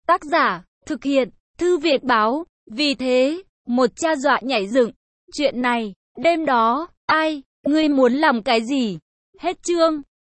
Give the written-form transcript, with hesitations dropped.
Tác giả, thực hiện, Thư Việt báo. Vì thế, một cha dọa nhảy dựng. Chuyện này, đêm đó, ai, ngươi muốn làm cái gì? Hết chương.